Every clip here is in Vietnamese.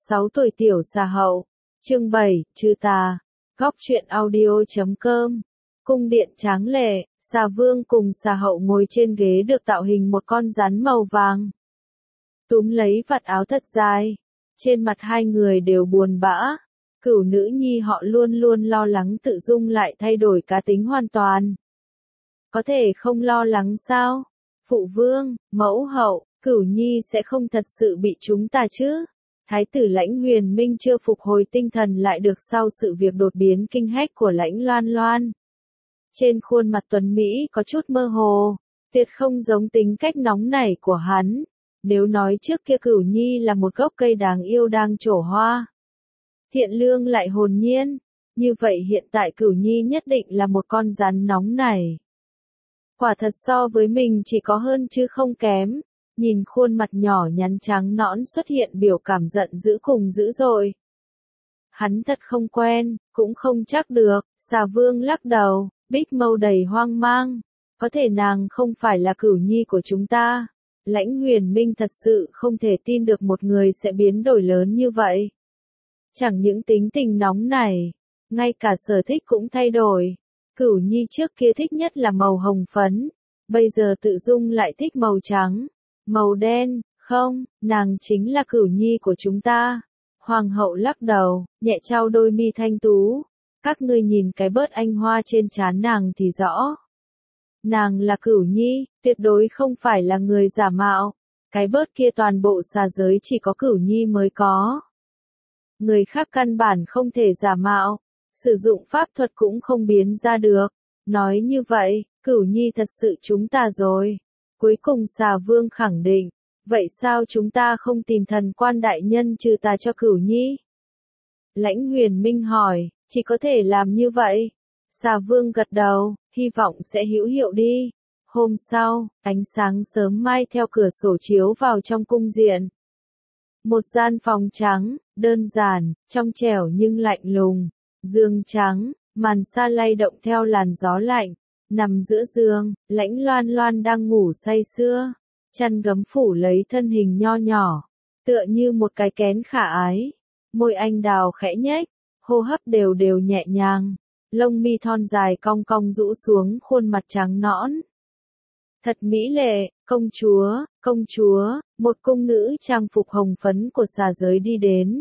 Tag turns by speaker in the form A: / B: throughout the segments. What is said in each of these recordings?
A: 6 tuổi tiểu xà hậu. Chương 7, trừ tà. Góc truyện audio.com. Cung điện tráng lệ, xà vương cùng xà hậu ngồi trên ghế được tạo hình một con rắn màu vàng. Túm lấy vạt áo thật dài. Trên mặt hai người đều buồn bã. Cửu nữ nhi họ luôn luôn lo lắng tự dung lại thay đổi cá tính hoàn toàn. Có thể không lo lắng sao? Phụ vương, mẫu hậu, Cửu nhi sẽ không thật sự bị chúng ta chứ? Thái tử Lãnh Huyền Minh chưa phục hồi tinh thần lại được sau sự việc đột biến kinh hách của Lãnh Loan Loan. Trên khuôn mặt tuấn Mỹ có chút mơ hồ, tuyệt không giống tính cách nóng nảy của hắn. Nếu nói trước kia Cửu nhi là một gốc cây đáng yêu đang trổ hoa, thiện lương lại hồn nhiên, như vậy hiện tại Cửu nhi nhất định là một con rắn nóng nảy. Quả thật so với mình chỉ có hơn chứ không kém. Nhìn khuôn mặt nhỏ nhắn trắng nõn xuất hiện biểu cảm giận dữ cùng dữ dội. Hắn thật không quen, cũng không chắc được. Xà vương lắc đầu, Bích Mâu đầy hoang mang. Có thể nàng không phải là Cửu nhi của chúng ta. Lãnh Huyền Minh thật sự không thể tin được một người sẽ biến đổi lớn như vậy. Chẳng những tính tình nóng này, ngay cả sở thích cũng thay đổi. Cửu nhi trước kia thích nhất là màu hồng phấn, bây giờ tự dung lại thích màu trắng, màu đen. Không, nàng chính là Cửu nhi của chúng ta. Hoàng hậu lắc đầu, nhẹ trao đôi mi thanh tú. Các ngươi nhìn cái bớt anh hoa trên trán nàng thì rõ. Nàng là Cửu nhi, tuyệt đối không phải là người giả mạo. Cái bớt kia toàn bộ xà giới chỉ có Cửu nhi mới có. Người khác căn bản không thể giả mạo, sử dụng pháp thuật cũng không biến ra được. Nói như vậy, Cửu nhi thật sự chúng ta rồi. Cuối cùng xà vương khẳng định, vậy sao chúng ta không tìm thần quan đại nhân trừ tà cho Cửu nhi? Lãnh Huyền Minh hỏi, chỉ có thể làm như vậy. Xà vương gật đầu, hy vọng sẽ hữu hiệu đi. Hôm sau, ánh sáng sớm mai theo cửa sổ chiếu vào trong cung điện. Một gian phòng trắng, đơn giản, trong trẻo nhưng lạnh lùng. Giường trắng, màn sa lay động theo làn gió lạnh. Nằm giữa giường, Lãnh Loan Loan đang ngủ say sưa. Chăn gấm phủ lấy thân hình nho nhỏ, tựa như một cái kén khả ái. Môi anh đào khẽ nhếch, hô hấp đều đều nhẹ nhàng. Lông mi thon dài cong cong rũ xuống khuôn mặt trắng nõn. Thật mỹ lệ, công chúa, một cung nữ trang phục hồng phấn của xà giới đi đến.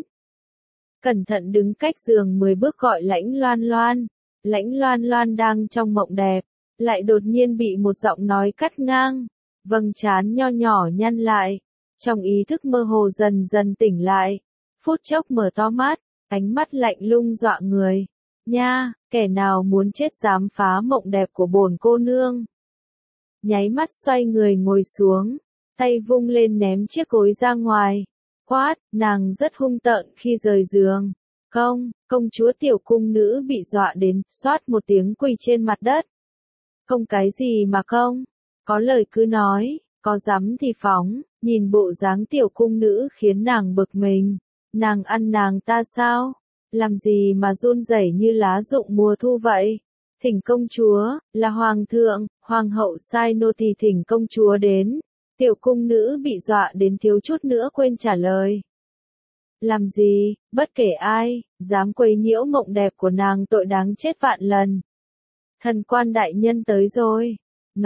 A: Cẩn thận đứng cách giường 10 bước gọi Lãnh Loan Loan. Lãnh Loan Loan đang trong mộng đẹp, lại đột nhiên bị một giọng nói cắt ngang. Vầng trán nho nhỏ nhăn lại, trong ý thức mơ hồ dần dần tỉnh lại. Phút chốc mở to mắt, ánh mắt lạnh lùng dọa người. Nha, kẻ nào muốn chết dám phá mộng đẹp của bổn cô nương. Nháy mắt xoay người ngồi xuống, tay vung lên ném chiếc gối ra ngoài. Quát, nàng rất hung tợn khi rời giường. Công chúa tiểu cung nữ bị dọa đến, xoát một tiếng quỳ trên mặt đất. Không cái gì mà không, có lời cứ nói, có dám thì phóng. Nhìn bộ dáng tiểu cung nữ khiến nàng bực mình. Nàng ăn nàng ta sao? Làm gì mà run rẩy như lá rụng mùa thu vậy? Thỉnh công chúa, là hoàng thượng, hoàng hậu sai nô tỳ thỉnh công chúa đến. Tiểu cung nữ bị dọa đến thiếu chút nữa quên trả lời. Làm gì, bất kể ai, dám quấy nhiễu mộng đẹp của nàng tội đáng chết vạn lần. Thần quan đại nhân tới rồi.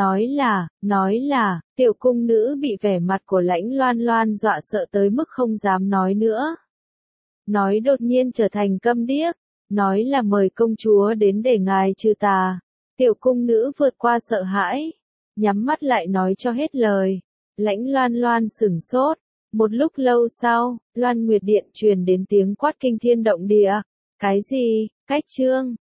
A: Nói là, tiểu cung nữ bị vẻ mặt của Lãnh Loan Loan dọa sợ tới mức không dám nói nữa. Nói đột nhiên trở thành câm điếc, nói là mời công chúa đến để ngài trừ tà. Tiểu cung nữ vượt qua sợ hãi, nhắm mắt lại nói cho hết lời. Lãnh Loan Loan sửng sốt, một lúc lâu sau, Loan Nguyệt Điện truyền đến tiếng quát kinh thiên động địa. Cái gì, cách trương,